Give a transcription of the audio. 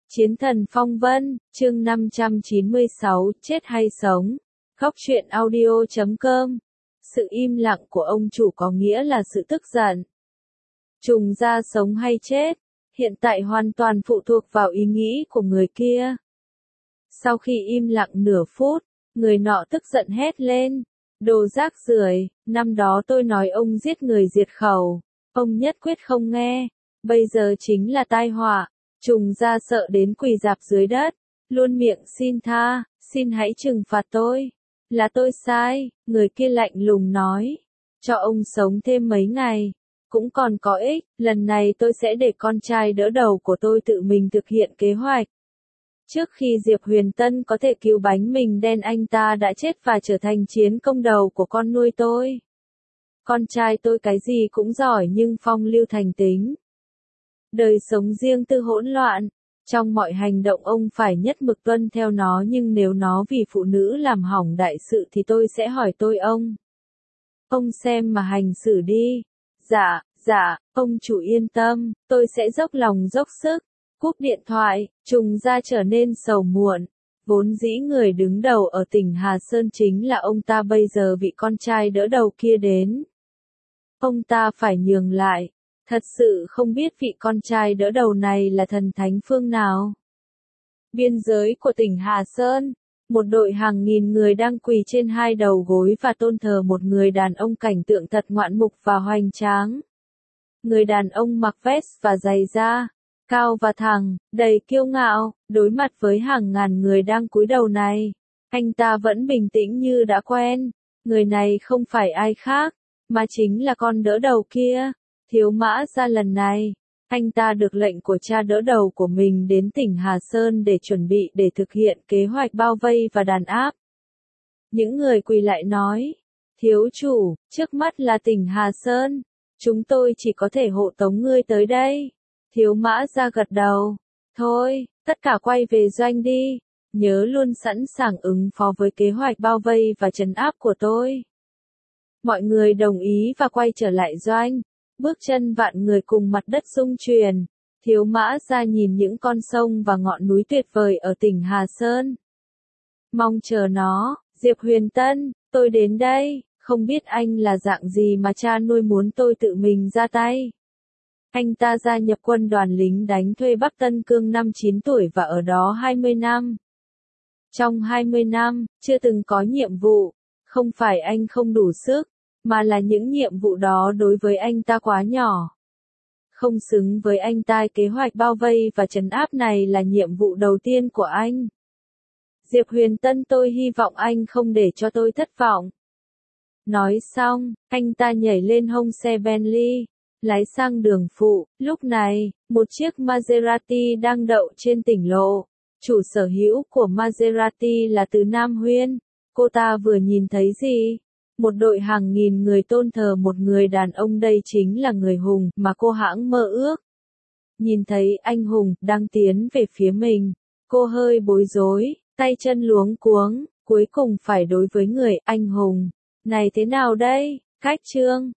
Chiến thần phong vân, chương 596, chết hay sống. Góc truyện audio.com. Sự im lặng của ông chủ có nghĩa là sự tức giận. Trùng ra sống hay chết, hiện tại hoàn toàn phụ thuộc vào ý nghĩ của người kia. Sau khi im lặng nửa phút, người nọ tức giận hét lên. Đồ rác rưởi, năm đó tôi nói ông giết người diệt khẩu, ông nhất quyết không nghe, bây giờ chính là tai họa. Trùng ra sợ đến quỳ rạp dưới đất, luôn miệng xin tha, xin hãy trừng phạt tôi. Là tôi sai, người kia lạnh lùng nói. Cho ông sống thêm mấy ngày, cũng còn có ích, lần này tôi sẽ để con trai đỡ đầu của tôi tự mình thực hiện kế hoạch. Trước khi Diệp Huyền Tân có thể cứu bánh mình đen, anh ta đã chết và trở thành chiến công đầu của con nuôi tôi. Con trai tôi cái gì cũng giỏi nhưng phong lưu thành tính. Đời sống riêng tư hỗn loạn, trong mọi hành động ông phải nhất mực tuân theo nó, nhưng nếu nó vì phụ nữ làm hỏng đại sự thì tôi sẽ hỏi tôi ông. Ông xem mà hành xử đi. Dạ, ông chủ yên tâm, tôi sẽ dốc lòng dốc sức. Cúp điện thoại, Trùng ra trở nên sầu muộn. Vốn dĩ người đứng đầu ở tỉnh Hà Sơn chính là ông ta, bây giờ vị con trai đỡ đầu kia đến. Ông ta phải nhường lại. Thật sự không biết vị con trai đỡ đầu này là thần thánh phương nào. Biên giới của tỉnh Hà Sơn, một đội hàng nghìn người đang quỳ trên hai đầu gối và tôn thờ một người đàn ông, cảnh tượng thật ngoạn mục và hoành tráng. Người đàn ông mặc vest và giày da, cao và thẳng, đầy kiêu ngạo, đối mặt với hàng ngàn người đang cúi đầu này. Anh ta vẫn bình tĩnh như đã quen. Người này không phải ai khác, mà chính là con đỡ đầu kia. Thiếu Mã Gia. Lần này, anh ta được lệnh của cha đỡ đầu của mình đến tỉnh Hà Sơn để chuẩn bị để thực hiện kế hoạch bao vây và đàn áp. Những người quỳ lại nói, thiếu chủ, trước mắt là tỉnh Hà Sơn, chúng tôi chỉ có thể hộ tống ngươi tới đây. Thiếu Mã Gia gật đầu, thôi, tất cả quay về doanh đi, nhớ luôn sẵn sàng ứng phó với kế hoạch bao vây và trấn áp của tôi. Mọi người đồng ý và quay trở lại doanh. Bước chân vạn người cùng mặt đất rung chuyển. Thiếu Mã Gia nhìn những con sông và ngọn núi tuyệt vời ở tỉnh Hà Sơn. Mong chờ nó. Diệp Huyền Tân, tôi đến đây, không biết anh là dạng gì mà cha nuôi muốn tôi tự mình ra tay. Anh ta gia nhập quân đoàn lính đánh thuê Bắc Tân Cương năm 9 tuổi và ở đó 20 năm. Trong 20 năm, chưa từng có nhiệm vụ. Không phải anh không đủ sức, mà là những nhiệm vụ đó đối với anh ta quá nhỏ. Không xứng với anh ta. Kế hoạch bao vây và trấn áp này là nhiệm vụ đầu tiên của anh. Diệp Huyền Tân, tôi hy vọng anh không để cho tôi thất vọng. Nói xong, anh ta nhảy lên hông xe Bentley, lái sang đường phụ. Lúc này, một chiếc Maserati đang đậu trên tỉnh lộ. Chủ sở hữu của Maserati là Từ Nam Huyên. Cô ta vừa nhìn thấy gì? Một đội hàng nghìn người tôn thờ một người đàn ông, đây chính là người hùng mà cô hãng mơ ước. Nhìn thấy anh hùng đang tiến về phía mình, cô hơi bối rối, tay chân luống cuống, cuối cùng phải đối với người anh hùng này thế nào đây? Cách chương